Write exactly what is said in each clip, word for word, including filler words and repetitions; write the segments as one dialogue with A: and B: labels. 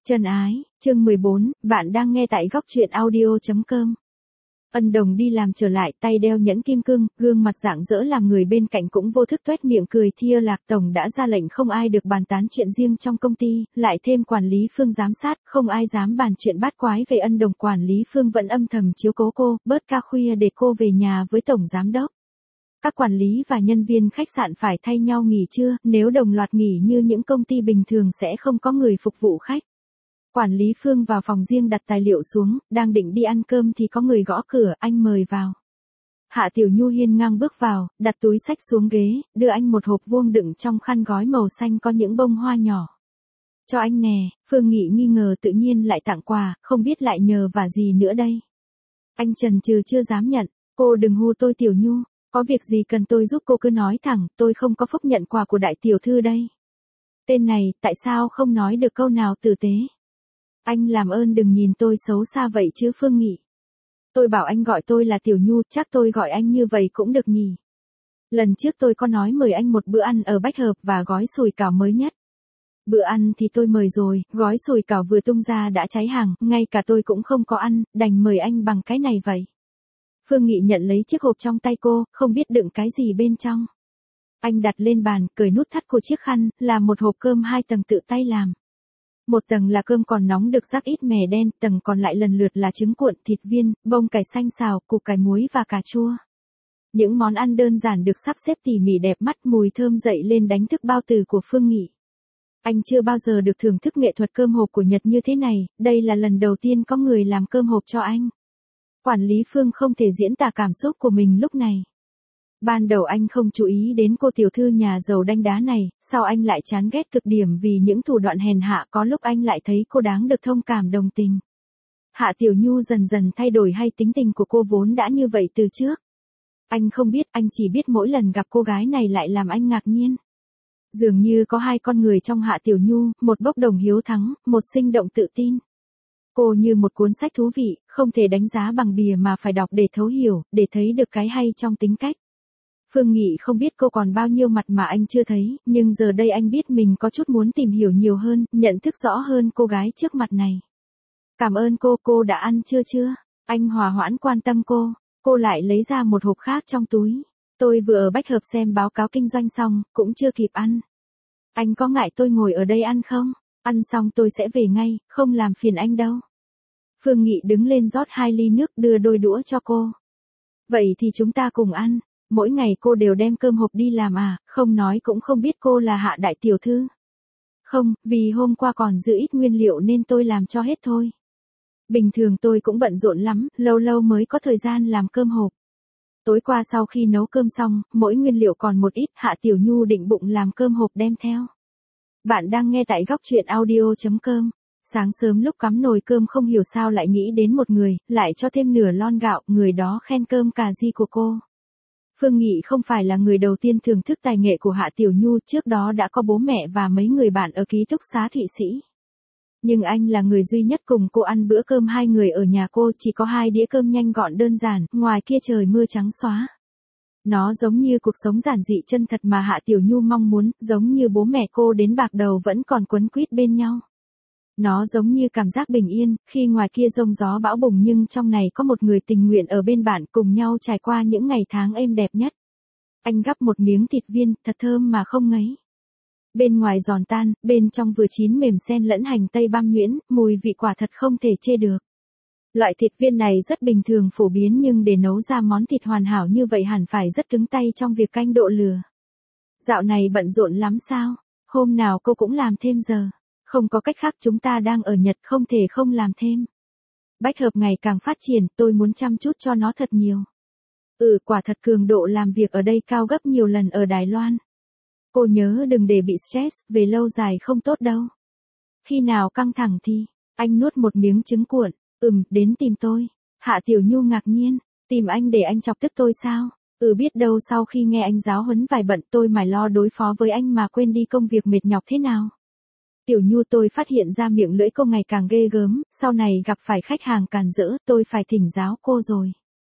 A: Chân ái, chương mười bốn, bạn đang nghe tại góc truyện audio chấm com. Ân Đồng đi làm trở lại, tay đeo nhẫn kim cương, gương mặt rạng rỡ làm người bên cạnh cũng vô thức tuét miệng cười. Thia Lạc Tổng đã ra lệnh không ai được bàn tán chuyện riêng trong công ty, lại thêm quản lý Phương giám sát, không ai dám bàn chuyện bát quái về Ân Đồng. Quản lý Phương vẫn âm thầm chiếu cố cô, bớt ca khuya để cô về nhà với Tổng giám đốc. Các quản lý và nhân viên khách sạn phải thay nhau nghỉ trưa, nếu đồng loạt nghỉ như những công ty bình thường sẽ không có người phục vụ khách. Quản lý Phương vào phòng riêng đặt tài liệu xuống, đang định đi ăn cơm thì có người gõ cửa, anh mời vào. Hạ Tiểu Nhu hiên ngang bước vào, đặt túi xách xuống ghế, đưa anh một hộp vuông đựng trong khăn gói màu xanh có những bông hoa nhỏ. Cho anh nè. Phương Nghị nghi ngờ tự nhiên lại tặng quà, không biết lại nhờ vả gì nữa đây. Anh chần chừ chưa dám nhận. Cô đừng hù tôi Tiểu Nhu, có việc gì cần tôi giúp cô cứ nói thẳng, tôi không có phúc nhận quà của đại tiểu thư đây. Tên này, tại sao không nói được câu nào tử tế? Anh làm ơn đừng nhìn tôi xấu xa vậy chứ Phương Nghị. Tôi bảo anh gọi tôi là Tiểu Nhu, chắc tôi gọi anh như vậy cũng được nhỉ. Lần trước tôi có nói mời anh một bữa ăn ở Bách Hợp và gói sủi cảo mới nhất. Bữa ăn thì tôi mời rồi, gói sủi cảo vừa tung ra đã cháy hàng, ngay cả tôi cũng không có ăn, đành mời anh bằng cái này vậy. Phương Nghị nhận lấy chiếc hộp trong tay cô, không biết đựng cái gì bên trong. Anh đặt lên bàn, cởi nút thắt của chiếc khăn, là một hộp cơm hai tầng tự tay làm. Một tầng là cơm còn nóng được rắc ít mè đen, tầng còn lại lần lượt là trứng cuộn, thịt viên, bông cải xanh xào, củ cải muối và cà chua. Những món ăn đơn giản được sắp xếp tỉ mỉ đẹp mắt, mùi thơm dậy lên đánh thức bao tử của Phương Nghị. Anh chưa bao giờ được thưởng thức nghệ thuật cơm hộp của Nhật như thế này, đây là lần đầu tiên có người làm cơm hộp cho anh. Quản lý Phương không thể diễn tả cảm xúc của mình lúc này. Ban đầu anh không chú ý đến cô tiểu thư nhà giàu đanh đá này, sau anh lại chán ghét cực điểm vì những thủ đoạn hèn hạ, có lúc anh lại thấy cô đáng được thông cảm đồng tình. Hạ Tiểu Nhu dần dần thay đổi hay tính tình của cô vốn đã như vậy từ trước? Anh không biết, anh chỉ biết mỗi lần gặp cô gái này lại làm anh ngạc nhiên. Dường như có hai con người trong Hạ Tiểu Nhu, một bốc đồng hiếu thắng, một sinh động tự tin. Cô như một cuốn sách thú vị, không thể đánh giá bằng bìa mà phải đọc để thấu hiểu, để thấy được cái hay trong tính cách. Phương Nghị không biết cô còn bao nhiêu mặt mà anh chưa thấy, nhưng giờ đây anh biết mình có chút muốn tìm hiểu nhiều hơn, nhận thức rõ hơn cô gái trước mặt này. Cảm ơn cô, cô đã ăn chưa chưa? Anh hòa hoãn quan tâm cô, cô lại lấy ra một hộp khác trong túi. Tôi vừa ở Bách Hợp xem báo cáo kinh doanh xong, cũng chưa kịp ăn. Anh có ngại tôi ngồi ở đây ăn không? Ăn xong tôi sẽ về ngay, không làm phiền anh đâu. Phương Nghị đứng lên rót hai ly nước đưa đôi đũa cho cô. Vậy thì chúng ta cùng ăn. Mỗi ngày cô đều đem cơm hộp đi làm à, không nói cũng không biết cô là Hạ đại tiểu thư. Không, vì hôm qua còn giữ ít nguyên liệu nên tôi làm cho hết thôi. Bình thường tôi cũng bận rộn lắm, lâu lâu mới có thời gian làm cơm hộp. Tối qua sau khi nấu cơm xong, mỗi nguyên liệu còn một ít, Hạ Tiểu Nhu định bụng làm cơm hộp đem theo. Bạn đang nghe tại góc truyện audio chấm com. Sáng sớm lúc cắm nồi cơm không hiểu sao lại nghĩ đến một người, lại cho thêm nửa lon gạo, người đó khen cơm cà ri của cô. Phương Nghị không phải là người đầu tiên thưởng thức tài nghệ của Hạ Tiểu Nhu, trước đó đã có bố mẹ và mấy người bạn ở ký túc xá Thụy Sĩ. Nhưng anh là người duy nhất cùng cô ăn bữa cơm hai người ở nhà cô, chỉ có hai đĩa cơm nhanh gọn đơn giản, ngoài kia trời mưa trắng xóa. Nó giống như cuộc sống giản dị chân thật mà Hạ Tiểu Nhu mong muốn, giống như bố mẹ cô đến bạc đầu vẫn còn quấn quýt bên nhau. Nó giống như cảm giác bình yên, khi ngoài kia giông gió bão bùng nhưng trong này có một người tình nguyện ở bên bạn cùng nhau trải qua những ngày tháng êm đẹp nhất. Anh gắp một miếng thịt viên, thật thơm mà không ngấy. Bên ngoài giòn tan, bên trong vừa chín mềm xen lẫn hành tây băm nhuyễn, mùi vị quả thật không thể chê được. Loại thịt viên này rất bình thường phổ biến nhưng để nấu ra món thịt hoàn hảo như vậy hẳn phải rất cứng tay trong việc canh độ lửa. Dạo này bận rộn lắm sao? Hôm nào cô cũng làm thêm giờ. Không có cách khác, chúng ta đang ở Nhật không thể không làm thêm. Bách Hợp ngày càng phát triển, tôi muốn chăm chút cho nó thật nhiều. Ừ, quả thật cường độ làm việc ở đây cao gấp nhiều lần ở Đài Loan. Cô nhớ đừng để bị stress, về lâu dài không tốt đâu. Khi nào căng thẳng thì, anh nuốt một miếng trứng cuộn, ừm, đến tìm tôi. Hạ Tiểu Nhu ngạc nhiên, tìm anh để anh chọc tức tôi sao? Ừ, biết đâu sau khi nghe anh giáo huấn vài bận tôi mải lo đối phó với anh mà quên đi công việc mệt nhọc thế nào. Tiểu Nhu, tôi phát hiện ra miệng lưỡi cô ngày càng ghê gớm, sau này gặp phải khách hàng càn rỡ, tôi phải thỉnh giáo cô rồi.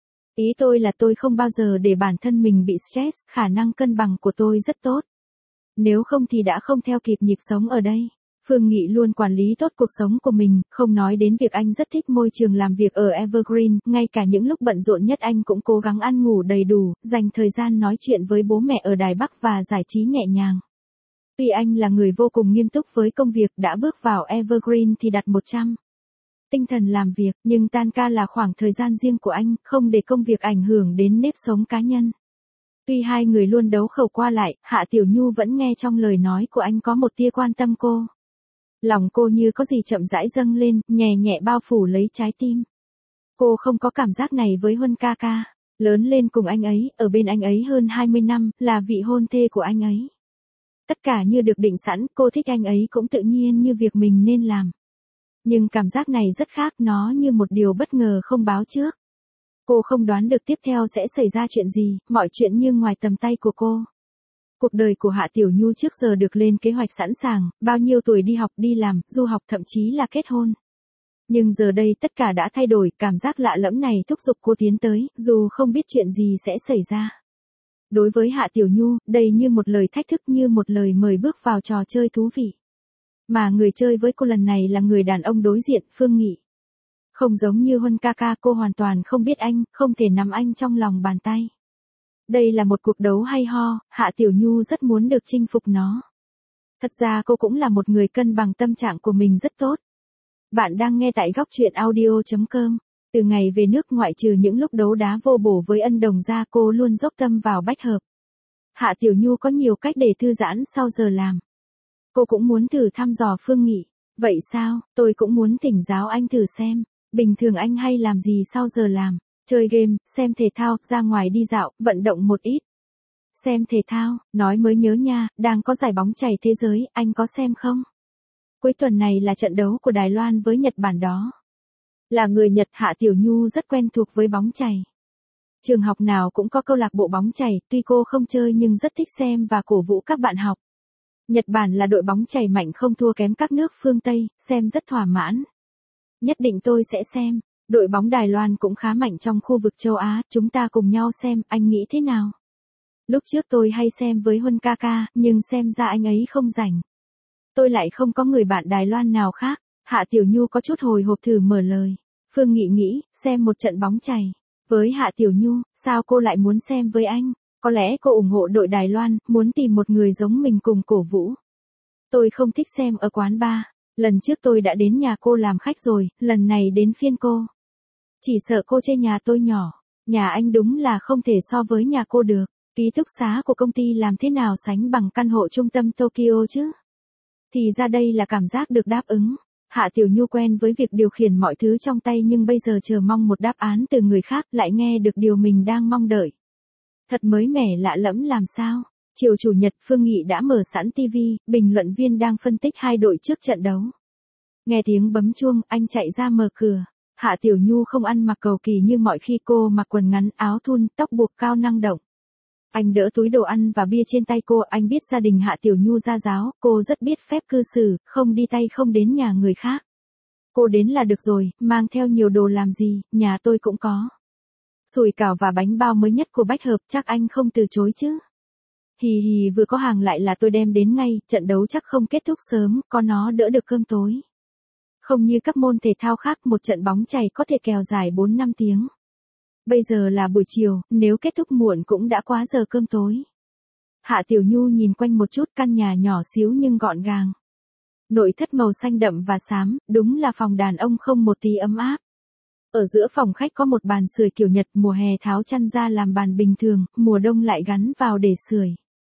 A: Ý tôi là tôi không bao giờ để bản thân mình bị stress, khả năng cân bằng của tôi rất tốt. Nếu không thì đã không theo kịp nhịp sống ở đây. Phương Nghị luôn quản lý tốt cuộc sống của mình, không nói đến việc anh rất thích môi trường làm việc ở Evergreen, ngay cả những lúc bận rộn nhất anh cũng cố gắng ăn ngủ đầy đủ, dành thời gian nói chuyện với bố mẹ ở Đài Bắc và giải trí nhẹ nhàng. Tuy anh là người vô cùng nghiêm túc với công việc, đã bước vào Evergreen thì đặt một trăm tinh thần làm việc, nhưng tan ca là khoảng thời gian riêng của anh, không để công việc ảnh hưởng đến nếp sống cá nhân. Tuy hai người luôn đấu khẩu qua lại, Hạ Tiểu Nhu vẫn nghe trong lời nói của anh có một tia quan tâm cô. Lòng cô như có gì chậm rãi dâng lên, nhẹ nhẹ bao phủ lấy trái tim. Cô không có cảm giác này với Huân ca ca. Lớn lên cùng anh ấy, ở bên anh ấy hơn hai mươi năm, là vị hôn thê của anh ấy. Tất cả như được định sẵn, cô thích anh ấy cũng tự nhiên như việc mình nên làm. Nhưng cảm giác này rất khác, nó như một điều bất ngờ không báo trước. Cô không đoán được tiếp theo sẽ xảy ra chuyện gì, mọi chuyện như ngoài tầm tay của cô. Cuộc đời của Hạ Tiểu Nhu trước giờ được lên kế hoạch sẵn sàng, bao nhiêu tuổi đi học đi làm, du học thậm chí là kết hôn. Nhưng giờ đây tất cả đã thay đổi, cảm giác lạ lẫm này thúc giục cô tiến tới, dù không biết chuyện gì sẽ xảy ra. Đối với Hạ Tiểu Nhu, đây như một lời thách thức, như một lời mời bước vào trò chơi thú vị. Mà người chơi với cô lần này là người đàn ông đối diện, Phương Nghị. Không giống như Huân ca ca, cô hoàn toàn không biết anh, không thể nắm anh trong lòng bàn tay. Đây là một cuộc đấu hay ho, Hạ Tiểu Nhu rất muốn được chinh phục nó. Thật ra cô cũng là một người cân bằng tâm trạng của mình rất tốt. Bạn đang nghe tại góc truyện audio chấm com. Từ ngày về nước, ngoại trừ những lúc đấu đá vô bổ với Ân Đồng ra, cô luôn dốc tâm vào bách hợp. Hạ Tiểu Nhu có nhiều cách để thư giãn sau giờ làm. Cô cũng muốn thử thăm dò Phương Nghị. Vậy sao, tôi cũng muốn thỉnh giáo anh thử xem. Bình thường anh hay làm gì sau giờ làm? Chơi game, xem thể thao, ra ngoài đi dạo, vận động một ít. Xem thể thao, nói mới nhớ nha, đang có giải bóng chày thế giới, anh có xem không? Cuối tuần này là trận đấu của Đài Loan với Nhật Bản đó. Là người Nhật, Hạ Tiểu Nhu rất quen thuộc với bóng chày. Trường học nào cũng có câu lạc bộ bóng chày, tuy cô không chơi nhưng rất thích xem và cổ vũ các bạn học. Nhật Bản là đội bóng chày mạnh không thua kém các nước phương Tây, xem rất thỏa mãn. Nhất định tôi sẽ xem. Đội bóng Đài Loan cũng khá mạnh trong khu vực châu Á, chúng ta cùng nhau xem, anh nghĩ thế nào? Lúc trước tôi hay xem với Huân ca ca, nhưng xem ra anh ấy không rảnh. Tôi lại không có người bạn Đài Loan nào khác. Hạ Tiểu Nhu có chút hồi hộp thử mở lời. Phương Nghị nghĩ, xem một trận bóng chày. Với Hạ Tiểu Nhu, sao cô lại muốn xem với anh? Có lẽ cô ủng hộ đội Đài Loan, muốn tìm một người giống mình cùng cổ vũ. Tôi không thích xem ở quán bar. Lần trước tôi đã đến nhà cô làm khách rồi, lần này đến phiên cô. Chỉ sợ cô chê nhà tôi nhỏ. Nhà anh đúng là không thể so với nhà cô được. Ký túc xá của công ty làm thế nào sánh bằng căn hộ trung tâm Tokyo chứ? Thì ra đây là cảm giác được đáp ứng. Hạ Tiểu Nhu quen với việc điều khiển mọi thứ trong tay, nhưng bây giờ chờ mong một đáp án từ người khác, lại nghe được điều mình đang mong đợi. Thật mới mẻ lạ lẫm làm sao. Chiều chủ nhật, Phương Nghị đã mở sẵn ti vi, bình luận viên đang phân tích hai đội trước trận đấu. Nghe tiếng bấm chuông, anh chạy ra mở cửa. Hạ Tiểu Nhu không ăn mặc cầu kỳ như mọi khi, cô mặc quần ngắn, áo thun, tóc buộc cao năng động. Anh đỡ túi đồ ăn và bia trên tay cô, anh biết gia đình Hạ Tiểu Nhu gia giáo, cô rất biết phép cư xử, không đi tay không đến nhà người khác. Cô đến là được rồi, mang theo nhiều đồ làm gì, nhà tôi cũng có. Sủi cảo và bánh bao mới nhất của Bách Hợp, chắc anh không từ chối chứ. Hì hì, vừa có hàng lại là tôi đem đến ngay, trận đấu chắc không kết thúc sớm, có nó đỡ được cơm tối. Không như các môn thể thao khác, một trận bóng chày có thể kéo dài bốn năm tiếng. Bây giờ là buổi chiều, nếu kết thúc muộn cũng đã quá giờ cơm tối. Hạ Tiểu Nhu nhìn quanh một chút, căn nhà nhỏ xíu nhưng gọn gàng. Nội thất màu xanh đậm và xám, đúng là phòng đàn ông không một tí ấm áp. Ở giữa phòng khách có một bàn sưởi kiểu Nhật, mùa hè tháo chăn ra làm bàn bình thường, mùa đông lại gắn vào để sưởi.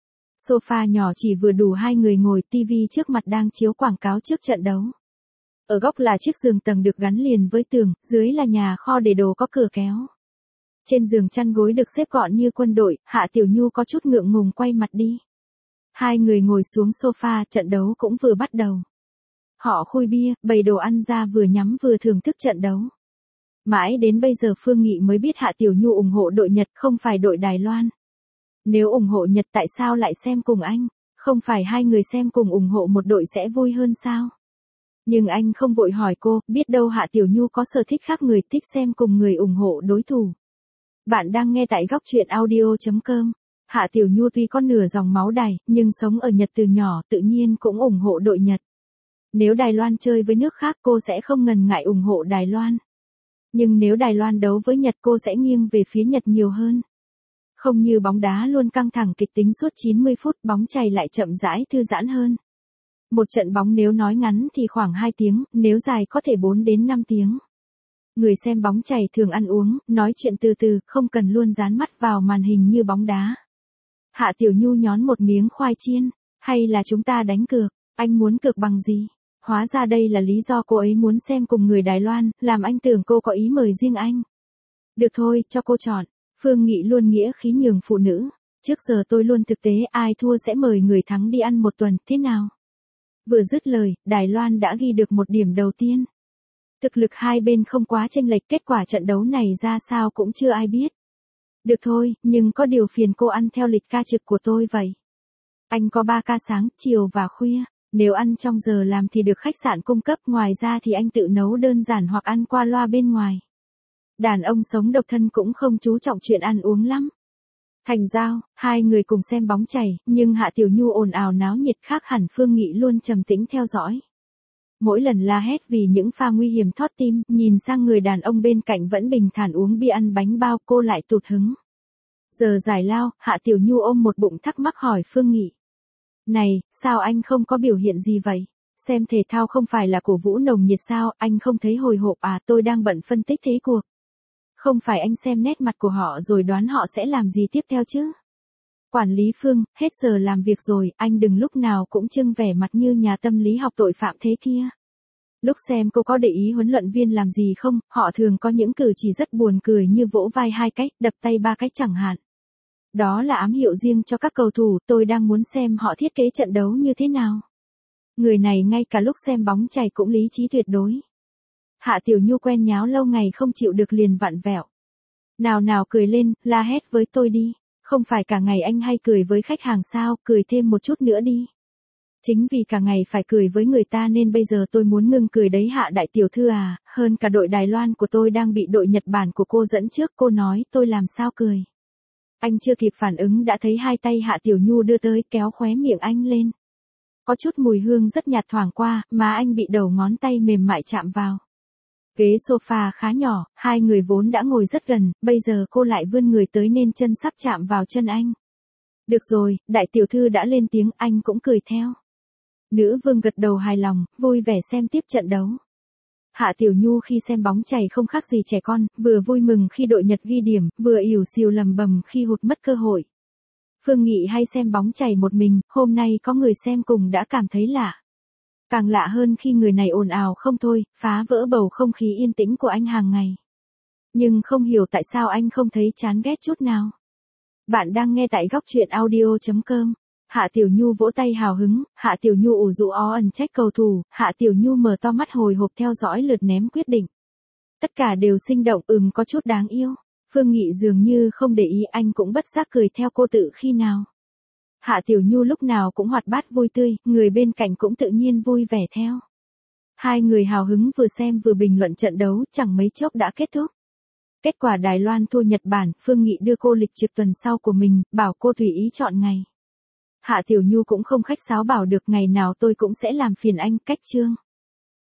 A: Sofa nhỏ chỉ vừa đủ hai người ngồi, tivi trước mặt đang chiếu quảng cáo trước trận đấu. Ở góc là chiếc giường tầng được gắn liền với tường, dưới là nhà kho để đồ có cửa kéo. Trên giường chăn gối được xếp gọn như quân đội, Hạ Tiểu Nhu có chút ngượng ngùng quay mặt đi. Hai người ngồi xuống sofa, trận đấu cũng vừa bắt đầu. Họ khui bia, bày đồ ăn ra, vừa nhắm vừa thưởng thức trận đấu. Mãi đến bây giờ Phương Nghị mới biết Hạ Tiểu Nhu ủng hộ đội Nhật, không phải đội Đài Loan. Nếu ủng hộ Nhật tại sao lại xem cùng anh? Không phải hai người xem cùng ủng hộ một đội sẽ vui hơn sao? Nhưng anh không vội hỏi cô, biết đâu Hạ Tiểu Nhu có sở thích khác người, thích xem cùng người ủng hộ đối thủ. Bạn đang nghe tại góc truyện audio chấm com. Hạ Tiểu Nhu tuy có nửa dòng máu Đài, nhưng sống ở Nhật từ nhỏ, tự nhiên cũng ủng hộ đội Nhật. Nếu Đài Loan chơi với nước khác cô sẽ không ngần ngại ủng hộ Đài Loan. Nhưng nếu Đài Loan đấu với Nhật cô sẽ nghiêng về phía Nhật nhiều hơn. Không như bóng đá luôn căng thẳng kịch tính suốt chín mươi phút, bóng chày lại chậm rãi thư giãn hơn. Một trận bóng nếu nói ngắn thì khoảng hai tiếng, nếu dài có thể bốn đến năm tiếng. Người xem bóng chày thường ăn uống, nói chuyện từ từ, không cần luôn dán mắt vào màn hình như bóng đá. Hạ Tiểu Nhu nhón một miếng khoai chiên, hay là chúng ta đánh cược, anh muốn cược bằng gì? Hóa ra đây là lý do cô ấy muốn xem cùng người Đài Loan, làm anh tưởng cô có ý mời riêng anh. Được thôi, cho cô chọn. Phương Nghị luôn nghĩa khí nhường phụ nữ. Trước giờ tôi luôn thực tế, ai thua sẽ mời người thắng đi ăn một tuần, thế nào? Vừa dứt lời, Đài Loan đã ghi được một điểm đầu tiên. Thực lực hai bên không quá chênh lệch, kết quả trận đấu này ra sao cũng chưa ai biết. Được thôi, nhưng có điều phiền cô ăn theo lịch ca trực của tôi vậy. Anh có ba ca sáng, chiều và khuya. Nếu ăn trong giờ làm thì được khách sạn cung cấp, ngoài ra thì anh tự nấu đơn giản hoặc ăn qua loa bên ngoài. Đàn ông sống độc thân cũng không chú trọng chuyện ăn uống lắm. Thành giao, hai người cùng xem bóng chày, nhưng Hạ Tiểu Nhu ồn ào náo nhiệt, khác hẳn Phương Nghị luôn trầm tĩnh theo dõi. Mỗi lần la hét vì những pha nguy hiểm thót tim, nhìn sang người đàn ông bên cạnh vẫn bình thản uống bia ăn bánh bao, cô lại tụt hứng. Giờ giải lao, Hạ Tiểu Nhu ôm một bụng thắc mắc hỏi Phương Nghị. Này, sao anh không có biểu hiện gì vậy? Xem thể thao không phải là cổ vũ nồng nhiệt sao, anh không thấy hồi hộp à? Tôi đang bận phân tích thế cuộc. Không phải anh xem nét mặt của họ rồi đoán họ sẽ làm gì tiếp theo chứ? Quản lý Phương, hết giờ làm việc rồi, anh đừng lúc nào cũng trưng vẻ mặt như nhà tâm lý học tội phạm thế kia. Lúc xem cô có để ý huấn luyện viên làm gì không, họ thường có những cử chỉ rất buồn cười như vỗ vai hai cách, đập tay ba cách chẳng hạn. Đó là ám hiệu riêng cho các cầu thủ, tôi đang muốn xem họ thiết kế trận đấu như thế nào. Người này ngay cả lúc xem bóng chày cũng lý trí tuyệt đối. Hạ Tiểu Nhu quen nháo lâu ngày không chịu được liền vặn vẹo. Nào nào cười lên, la hét với tôi đi. Không phải cả ngày anh hay cười với khách hàng sao, cười thêm một chút nữa đi. Chính vì cả ngày phải cười với người ta nên bây giờ tôi muốn ngưng cười đấy Hạ đại tiểu thư à, hơn cả đội Đài Loan của tôi đang bị đội Nhật Bản của cô dẫn trước, cô nói tôi làm sao cười. Anh chưa kịp phản ứng đã thấy hai tay Hạ Tiểu Nhu đưa tới kéo khóe miệng anh lên. Có chút mùi hương rất nhạt thoảng qua, mà anh bị đầu ngón tay mềm mại chạm vào. Ghế sofa khá nhỏ, hai người vốn đã ngồi rất gần, bây giờ cô lại vươn người tới nên chân sắp chạm vào chân anh. Được rồi, đại tiểu thư đã lên tiếng, anh cũng cười theo. Nữ vương gật đầu hài lòng, vui vẻ xem tiếp trận đấu. Hạ Tiểu Nhu khi xem bóng chày không khác gì trẻ con, vừa vui mừng khi đội Nhật ghi điểm, vừa ỉu xìu lầm bầm khi hụt mất cơ hội. Phương Nghị hay xem bóng chày một mình, hôm nay có người xem cùng đã cảm thấy lạ. Càng lạ hơn khi người này ồn ào không thôi, phá vỡ bầu không khí yên tĩnh của anh hàng ngày. Nhưng không hiểu tại sao anh không thấy chán ghét chút nào. Bạn đang nghe tại góc truyện audio chấm com. Hạ Tiểu Nhu vỗ tay hào hứng, Hạ Tiểu Nhu ủ rũ ó ẩn trách cầu thủ, Hạ Tiểu Nhu mở to mắt hồi hộp theo dõi lượt ném quyết định. Tất cả đều sinh động, ừm có chút đáng yêu. Phương Nghị dường như không để ý, anh cũng bất giác cười theo cô tự khi nào. Hạ Tiểu Nhu lúc nào cũng hoạt bát vui tươi, người bên cạnh cũng tự nhiên vui vẻ theo. Hai người hào hứng vừa xem vừa bình luận trận đấu, chẳng mấy chốc đã kết thúc. Kết quả Đài Loan thua Nhật Bản, Phương Nghị đưa cô lịch trực tuần sau của mình, bảo cô tùy ý chọn ngày. Hạ Tiểu Nhu cũng không khách sáo bảo được ngày nào tôi cũng sẽ làm phiền anh, cách chương.